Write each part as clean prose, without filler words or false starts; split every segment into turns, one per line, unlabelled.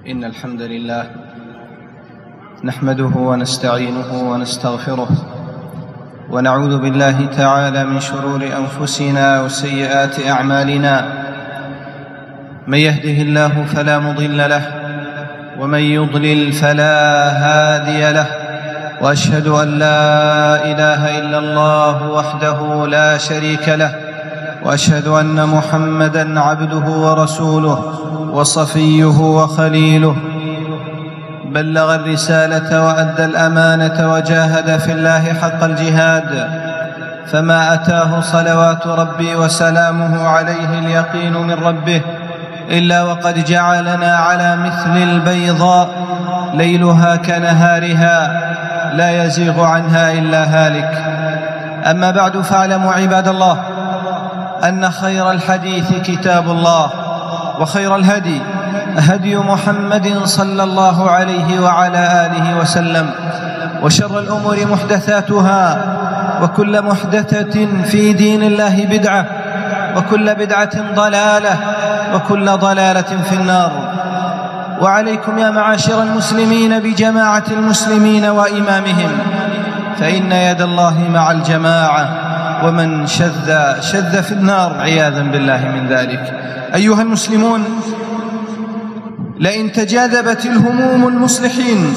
إن الحمد لله نحمده ونستعينه ونستغفره ونعوذ بالله تعالى من شرور أنفسنا وسيئات أعمالنا. من يهده الله فلا مضل له ومن يضلل فلا هادي له، وأشهد أن لا إله إلا الله وحده لا شريك له، وأشهد أن محمدًا عبده ورسوله وصفيه وخليله، بلغ الرسالة وأدى الأمانة وجاهد في الله حق الجهاد، فما أتاه صلوات ربي وسلامه عليه اليقين من ربه إلا وقد جعلنا على مثل البيضاء ليلها كنهارها لا يزيغ عنها إلا هالك. أما بعد، فاعلموا عباد الله أن خير الحديث كتاب الله، وخير الهدي هدي محمد صلى الله عليه وعلى آله وسلم، وشر الأمور محدثاتها، وكل محدثة في دين الله بدعة، وكل بدعة ضلالة، وكل ضلالة في النار. وعليكم يا معاشر المسلمين بجماعة المسلمين وإمامهم، فإن يد الله مع الجماعة، ومن شذ في النار عياذا بالله من ذلك. أيها المسلمون، لئن تجاذبت الهموم المصلحين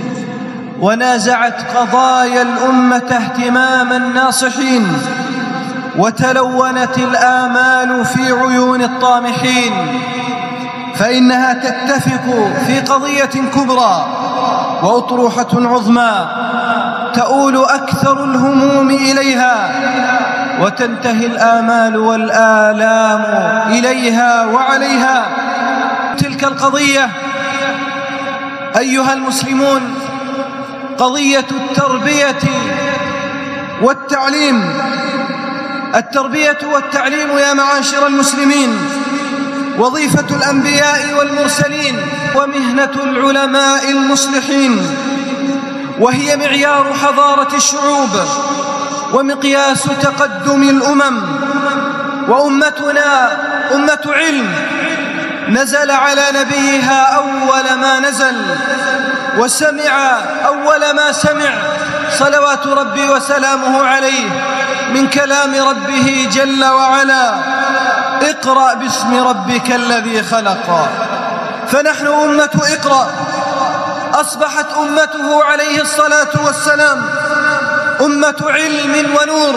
ونازعت قضايا الأمة اهتمام الناصحين، وتلونت الآمال في عيون الطامحين، فإنها تتفق في قضية كبرى وأطروحة عظمى تؤول أكثر الهموم إليها، وتنتهي الآمال والآلام إليها وعليها. تلك القضية أيها المسلمون قضية التربية والتعليم. التربية والتعليم يا معاشر المسلمين وظيفة الأنبياء والمرسلين، ومهنة العلماء المصلحين، وهي معيار حضارة الشعوب ومقياس تقدم الأمم. وأمتنا أمة علم، نزل على نبيها أول ما نزل، وسمع أول ما سمع صلوات ربي وسلامه عليه من كلام ربه جل وعلا: اقرأ باسم ربك الذي خلق. فنحن أمة اقرأ، أصبحت أمته عليه الصلاة والسلام أمة علم ونور،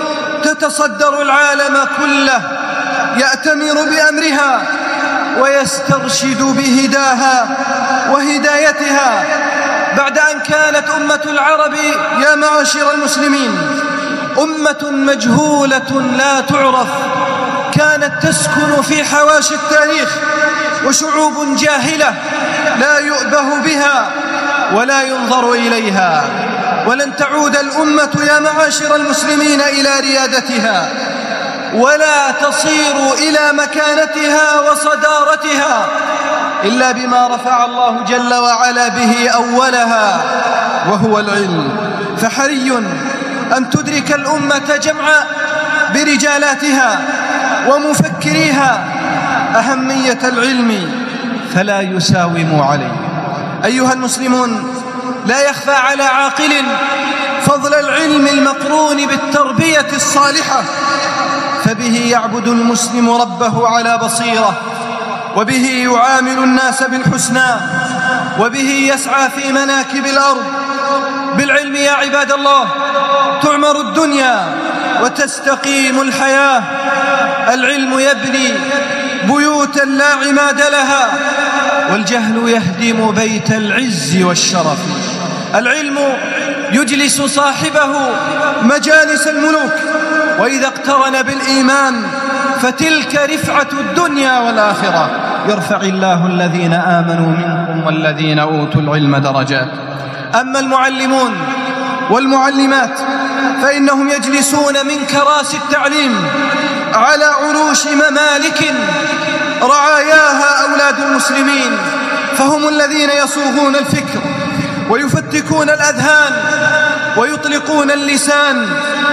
تتصدر العالم كله، يأتمر بأمرها ويسترشد بهداها وهدايتها، بعد أن كانت أمة العرب يا معاشر المسلمين أمة مجهولة لا تعرف، كانت تسكن في حواشي التاريخ، وشعوب جاهلة لا يؤبه بها ولا ينظر إليها. ولن تعود الأمة يا معاشر المسلمين إلى ريادتها، ولا تصير إلى مكانتها وصدارتها إلا بما رفع الله جل وعلا به أولها، وهو العلم. فحري أن تدرك الأمة جمعاء برجالاتها ومفكريها أهمية العلم فلا يساوم عليه. أيها المسلمون، لا يخفى على عاقل فضل العلم المقرون بالتربية الصالحة، فبه يعبد المسلم ربه على بصيرة، وبه يعامل الناس بالحسنى، وبه يسعى في مناكب الأرض. بالعلم يا عباد الله تعمر الدنيا وتستقيم الحياة. العلم يبني بيوتا لا عماد لها، والجهل يهدم بيت العز والشرف. العلم يجلس صاحبه مجالس الملوك، وإذا اقترن بالإيمان فتلك رفعة الدنيا والآخرة. يرفع الله الذين آمنوا منكم والذين أوتوا العلم درجات. أما المعلمون والمعلمات فإنهم يجلسون من كراسي التعليم على عروش ممالك رعاياها أولاد المسلمين، فهم الذين يصوغون الفكر ويفتكون الأذهان ويطلقون اللسان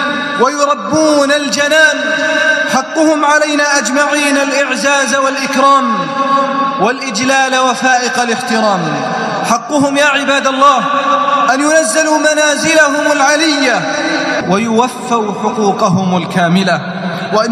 ويربون الجنان. حقهم علينا أجمعين الإعزاز والإكرام، والإجلال وفائق الاحترام. حقهم يا عباد الله أن ينزلوا منازلهم العلية ويوفوا حقوقهم الكاملة، وأن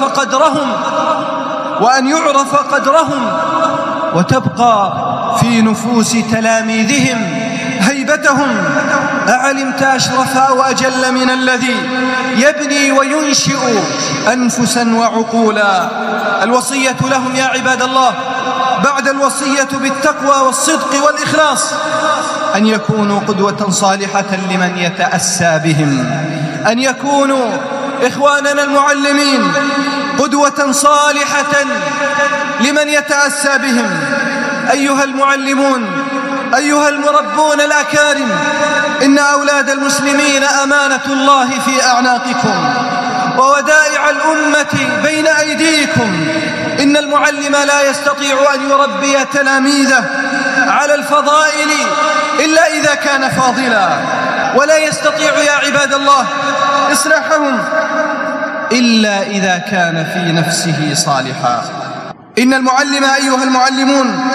يعرف قدرهم وتبقى في نفوس تلاميذهم هيبتهم. أعلمت أشرف أو أجل من الذي يبني وينشئ أنفسا وعقولا؟ الوصية لهم يا عباد الله بعد الوصية بالتقوى والصدق والإخلاص أن يكونوا قدوة صالحة لمن يتأسى بهم، أن يكونوا إخواننا المعلمين قدوة صالحة لمن يتأسى بهم. أيها المعلمون، أيها المربون الأكارم، إن أولاد المسلمين أمانة الله في أعناقكم وودائع الأمة بين أيديكم. إن المعلم لا يستطيع أن يربي تلاميذه على الفضائل إلا إذا كان فاضلا، ولا يستطيع يا عباد الله إصلاحهم إلا إذا كان في نفسه صالحا. إن المعلم أيها المعلمون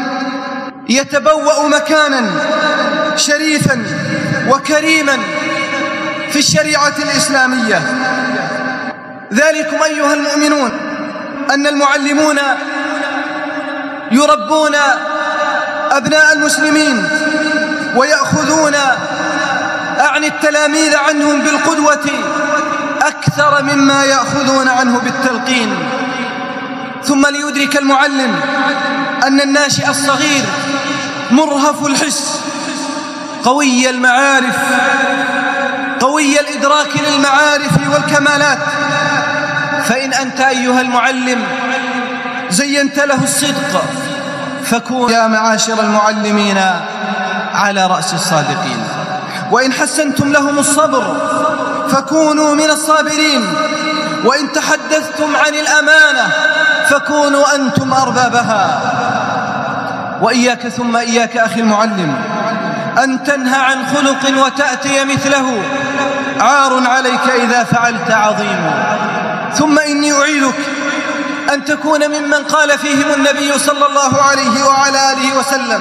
يتبوأ مكانا شريفا وكريما في الشريعة الإسلامية. ذلكم أيها المؤمنون أن المعلمون يربون أبناء المسلمين ويأخذون أعني التلاميذ عنهم بالقدوة أكثر مما يأخذون عنه بالتلقين. ثم ليدرك المعلم أن الناشئ الصغير مرهف الحس، قوي المعارف، قوي الإدراك للمعارف والكمالات. فإن أنت أيها المعلم زينت له الصدق فكون يا معاشر المعلمين على رأس الصادقين. وإن حسنتم لهم الصبر فكونوا من الصابرين. وإن تحدثتم عن الأمانة فكونوا أنتم أربابها. وإياك ثم إياك أخي المعلم أن تنهى عن خلق وتأتي مثله، عار عليك إذا فعلت عظيم. ثم إني أعيدك أن تكون ممن قال فيهم النبي صلى الله عليه وعلى آله وسلم: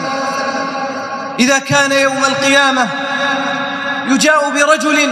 إذا كان يوم القيامة يجاء برجل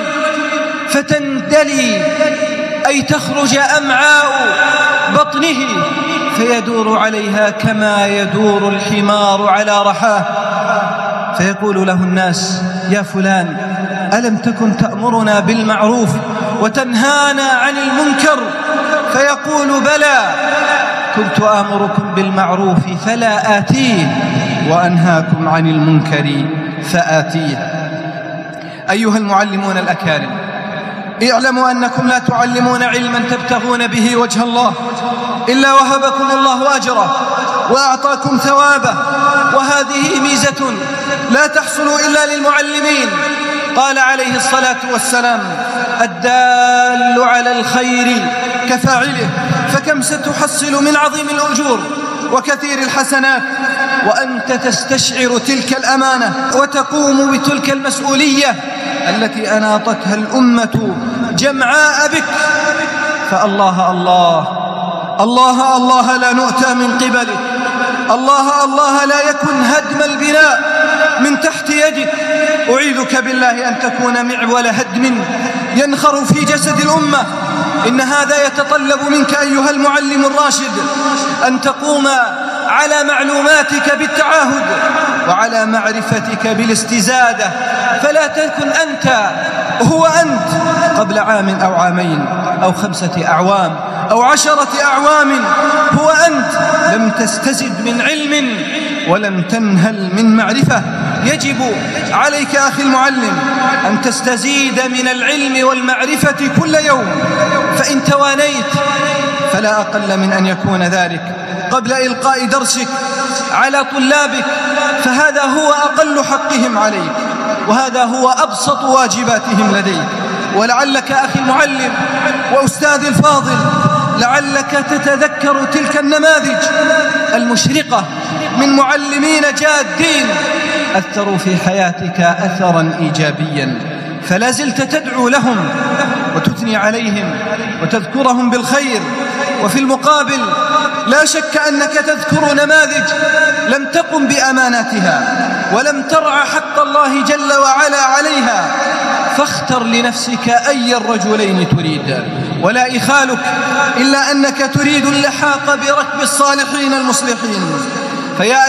فتندلي أي تخرج أمعاء بطنه فيدور عليها كما يدور الحمار على رحاه، فيقول له الناس: يا فلان، ألم تكن تأمرنا بالمعروف وتنهانا عن المنكر؟ فيقول: بلى، كنت آمركم بالمعروف فلا آتيه وأنهاكم عن المنكر فآتيه. أيها المعلمون الأكارم، اعلموا أنكم لا تعلمون علما تبتغون به وجه الله إلا وهبكم الله أجره وأعطاكم ثوابه، وهذه ميزة لا تحصل إلا للمعلمين. قال عليه الصلاة والسلام: الدال على الخير كفاعله، فكم ستحصل من عظيم الأجور وكثير الحسنات وأنت تستشعر تلك الأمانة وتقوم بتلك المسؤولية التي أناطتها الأمة جمعاء بك. فالله الله الله الله لا نؤتى من قبلك، الله الله لا يكن هدم البناء من تحت يدك. أعيذك بالله أن تكون معول هدم ينخر في جسد الأمة. إن هذا يتطلب منك أيها المعلم الراشد أن تقوم على معلوماتك بالتعاهد وعلى معرفتك بالاستزادة، فلا تكن أنت هو أنت قبل عام أو عامين أو 5 أعوام أو 10 أعوام. هو أنت لم تستزد من علم ولم تنهل من معرفة. يجب عليك أخي المعلم أن تستزيد من العلم والمعرفة كل يوم، فإن توانيت فلا أقل من أن يكون ذلك قبل إلقاء درسك على طلابك، فهذا هو أقل حقهم عليك وهذا هو أبسط واجباتهم لديك. ولعلك أخي المعلم وأستاذ الفاضل لعلك تتذكر تلك النماذج المشرقة من معلمين جادين أثروا في حياتك أثرا إيجابيا، فلا زلت تدعو لهم وتثني عليهم وتذكرهم بالخير، وفي المقابل لا شك أنك تذكر نماذج لم تقم بأماناتها ولم ترعى حق الله جل وعلا عليها، فاختر لنفسك أي الرجلين تريد، ولا إخالك إلا أنك تريد اللحاق بركب الصالحين المصلحين. فيا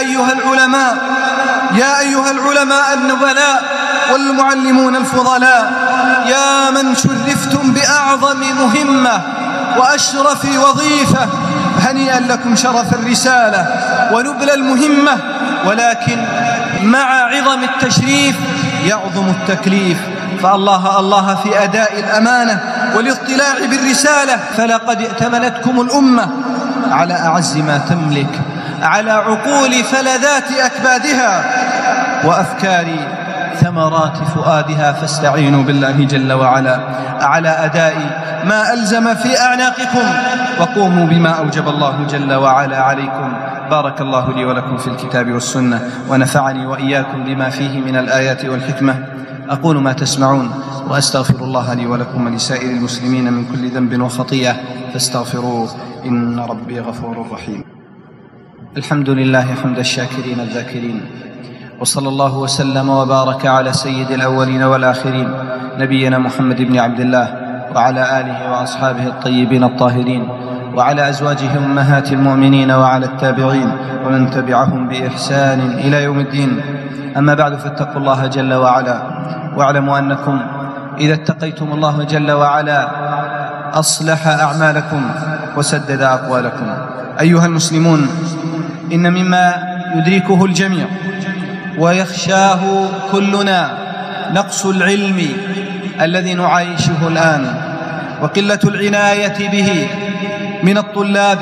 أيها العلماء النبلاء والمعلمون الفضلاء، يا من شرفتم بأعظم مهمة وأشرف وظيفة، هنيئا لكم شرف الرسالة ونبل المهمة، ولكن مع عظم التشريف يعظم التكليف، فالله في أداء الأمانة والاطلاع بالرسالة. فلقد ائتمنتكم الأمة على أعز ما تملك، على عقول فلذات أكبادها وأفكار ثمرات فؤادها، فاستعينوا بالله جل وعلا على أداء ما ألزم في أعناقكم، وقوموا بما أوجب الله جل وعلا عليكم. بارك الله لي ولكم في الكتاب والسنة، ونفعني وإياكم بما فيه من الآيات والحكمة. أقول ما تسمعون، وأستغفر الله لي ولكم ولسائر المسلمين من كل ذنب وخطيئة، فاستغفروه إن ربي غفور رحيم. الحمد لله حمد الشاكرين الذاكرين، وصلى الله وسلم وبارك على سيد الأولين والآخرين نبينا محمد بن عبد الله، وعلى آله وأصحابه الطيبين الطاهرين، وعلى أزواجه أمهات المؤمنين، وعلى التابعين ومن تبعهم بإحسان إلى يوم الدين. أما بعد، فاتقوا الله جل وعلا، واعلموا أنكم إذا اتقيتم الله جل وعلا أصلح أعمالكم وسدد أقوالكم. أيها المسلمون، إن مما يدركه الجميع ويخشاه كلنا نقص العلم الذي نعايشه الآن، وقلة العناية به من الطلاب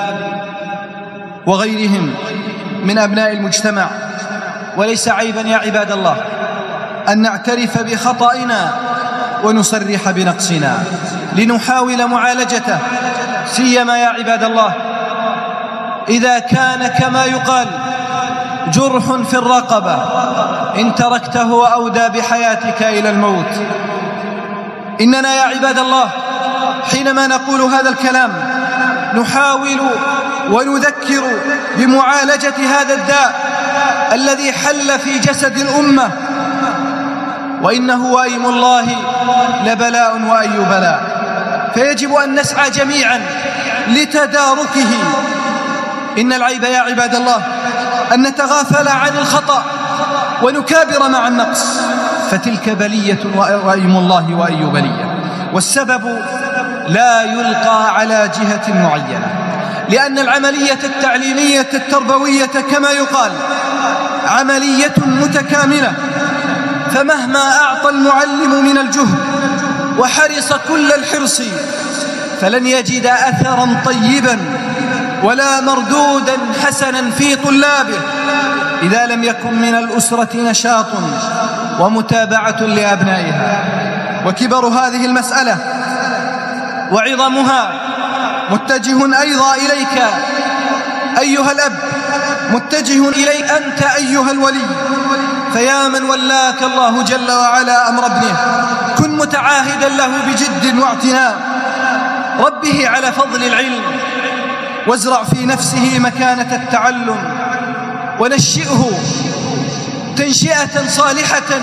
وغيرهم من أبناء المجتمع. وليس عيبا يا عباد الله أن نعترف بخطئنا ونصرح بنقصنا لنحاول معالجته، سيما يا عباد الله إذا كان كما يقال جرح في الرقبة إن تركته أودى بحياتك إلى الموت. إننا يا عباد الله حينما نقول هذا الكلام نحاول ونذكر بمعالجة هذا الداء الذي حل في جسد الأمة، وإنه وأيم الله لبلاء وأي بلاء، فيجب أن نسعى جميعا لتداركه. إن العيب يا عباد الله أن نتغافل عن الخطأ ونكابر مع النقص، فتلك بلية وأيم الله وأي بلية، والسبب لا يلقى على جهة معينة، لأن العملية التعليمية التربوية كما يقال عملية متكاملة، فمهما أعطى المعلم من الجهد وحرص كل الحرص فلن يجد أثرا طيبا ولا مردودا حسنا في طلابه إذا لم يكن من الأسرة نشاط ومتابعة لأبنائها. وكبر هذه المسألة وعظمها متجه أيضا إليك أيها الأب، متجه إليك أنت أيها الولي، فيا من ولاك الله جل وعلا أمر ابنه كن متعاهدا له بجد واعتناء، ربه على فضل العلم، وازرع في نفسه مكانة التعلم، ونشئه تنشئة صالحة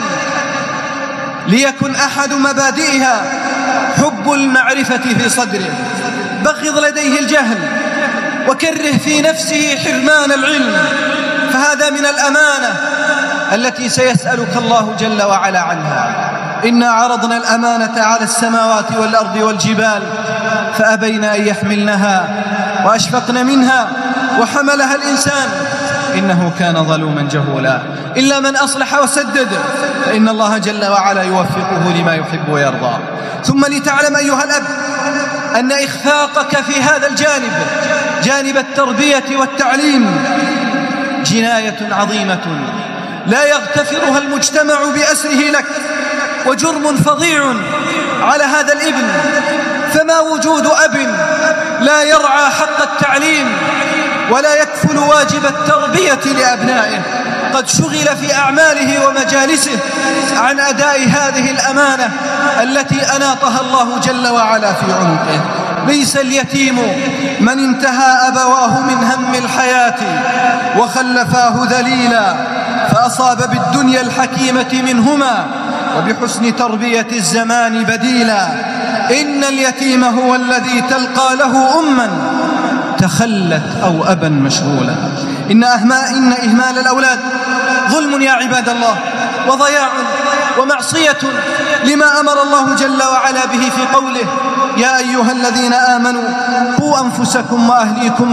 ليكن أحد مبادئها حب المعرفة في صدره، بغض لديه الجهل، وكره في نفسه حرمان العلم، فهذا من الأمانة التي سيسألك الله جل وعلا عنها. إنا عرضنا الأمانة على السماوات والأرض والجبال فأبين أن يحملنها وأشفقن منها وحملها الإنسان إنه كان ظلوما جهولا، إلا من أصلح وسدد فإن الله جل وعلا يوفقه لما يحب ويرضى. ثم لتعلم أيها الأب أن إخفاقك في هذا الجانب، جانب التربية والتعليم، جناية عظيمة لا يغتفرها المجتمع بأسره لك، وجرم فظيع على هذا الابن. فما وجود أب لا يرعى حق التعليم ولا يكفل واجب التربية لأبنائه قد شغل في أعماله ومجالسه عن أداء هذه الأمانة التي أناطها الله جل وعلا في عنقه. ليس اليتيم من انتهى أبواه من هم الحياة وخلفاه ذليلا فأصاب بالدنيا الحكيمة منهما وبحسن تربية الزمان بديلا. إن اليتيم هو الذي تلقى له أما تخلت أو أبا مشغولا. إن إهمال الأولاد ظلم يا عباد الله، وضياع ومعصية لما أمر الله جل وعلا به في قوله: يا أيها الذين آمنوا قوا أنفسكم وأهليكم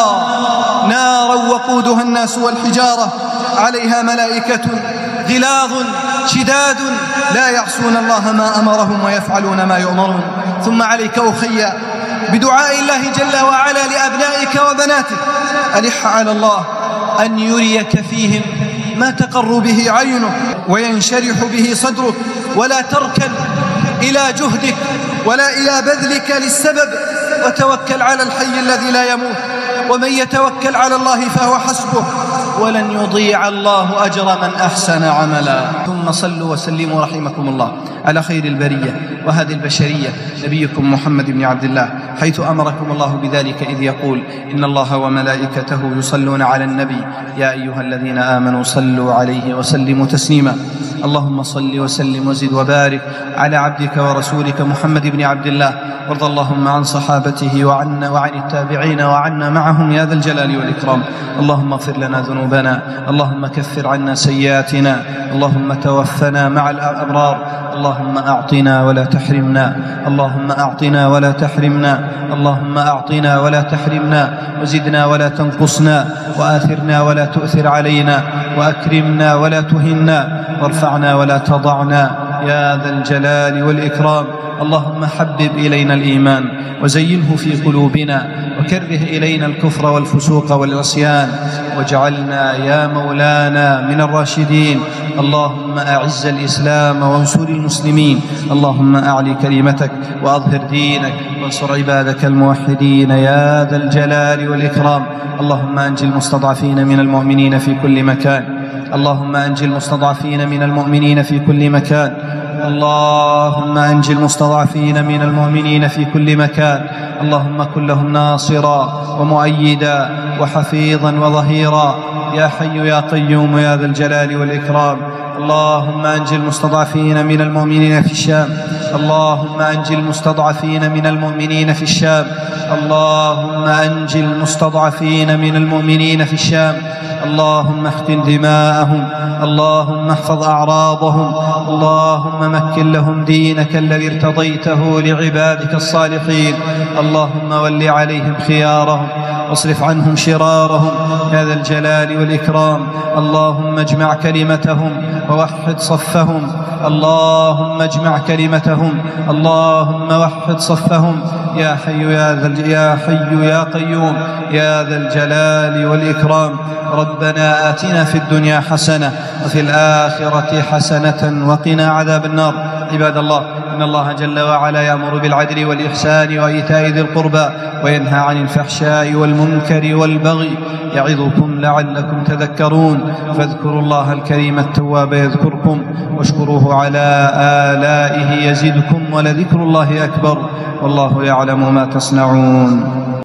نارا وقودها الناس والحجارة عليها ملائكة غلاظ شداد لا يعصون الله ما أمرهم ويفعلون ما يؤمرون. ثم عليك أخي بدعاء الله جل وعلا لأبنائك وبناتك، ألح على الله أن يريك فيهم ما تقر به عينك وينشرح به صدرك، ولا تركن إلى جهدك ولا إلى بذلك للسبب، وتوكل على الحي الذي لا يموت، ومن يتوكل على الله فهو حسبه، ولن يضيع الله أجر من أحسن عملا. ثم صلوا وسلموا رحمكم الله على خير البرية وهذه البشرية نبيكم محمد بن عبد الله، حيث أمركم الله بذلك إذ يقول: إن الله وملائكته يصلون على النبي يا أيها الذين آمنوا صلوا عليه وسلموا تسليما. اللهم صل وسلم وزد وبارك على عبدك ورسولك محمد بن عبد الله، وارض اللهم عن صحابته وعن التابعين وعنا معهم يا ذا الجلال والإكرام. اللهم اغفر لنا ذنوبنا، اللهم كفر عنا سيئاتنا، اللهم توفنا مع الأبرار، اللهم أعطنا ولا تحرمنا، اللهم أعطنا ولا تحرمنا، اللهم أعطنا ولا تحرمنا، وزدنا ولا تنقصنا، وآثرنا ولا تؤثر علينا، وأكرمنا ولا تهنا، وارفعنا ولا تضعنا يا ذا الجلال والإكرام. اللهم حبب إلينا الإيمان وزينه في قلوبنا، وكره إلينا الكفر والفسوق والعصيان، واجعلنا يا مولانا من الراشدين. اللهم أعز الإسلام وانصر المسلمين، اللهم أعلي كلمتك وأظهر دينك وانصر عبادك الموحدين يا ذا الجلال والإكرام. اللهم أنجِ المستضعفين من المؤمنين في كل مكان، اللهم أنجِ المستضعفين من المؤمنين في كل مكان، اللهم أنجِ المستضعفين من المؤمنين في كل مكان. اللهم كن لهم ناصرا ومؤيدا وحفيظا وظهيرا يا حي يا قيوم يا ذا الجلال والإكرام. اللهم أنجِ المستضعفين من المؤمنين في الشام، اللهم أنجِ المستضعفين من المؤمنين في الشام، اللهم أنجِ المستضعفين من المؤمنين في الشام. اللهم احقن دماءهم، اللهم احفظ أعراضهم، اللهم مكن لهم دينك الذي ارتضيته لعبادك الصالحين. اللهم ول عليهم خيارهم واصرف عنهم شرارهم يا ذا الجلال والإكرام. اللهم اجمع كلمتهم ووحد صفهم، اللهم اجمع كلمتهم، اللهم وحد صفهم يا حي يا حي يا قيوم يا ذا الجلال والإكرام. ربنا آتنا في الدنيا حسنة وفي الآخرة حسنة وقنا عذاب النار. عباد الله، إن الله جل وعلا يأمر بالعدل والإحسان وإيتاء ذي القربى وينهى عن الفحشاء والمنكر والبغي، يعظكم لعلكم تذكرون. فاذكروا الله الكريم التواب يذكركم، واشكروه على آلائه يزدكم، ولذكر الله أكبر، والله يعلم ما تصنعون.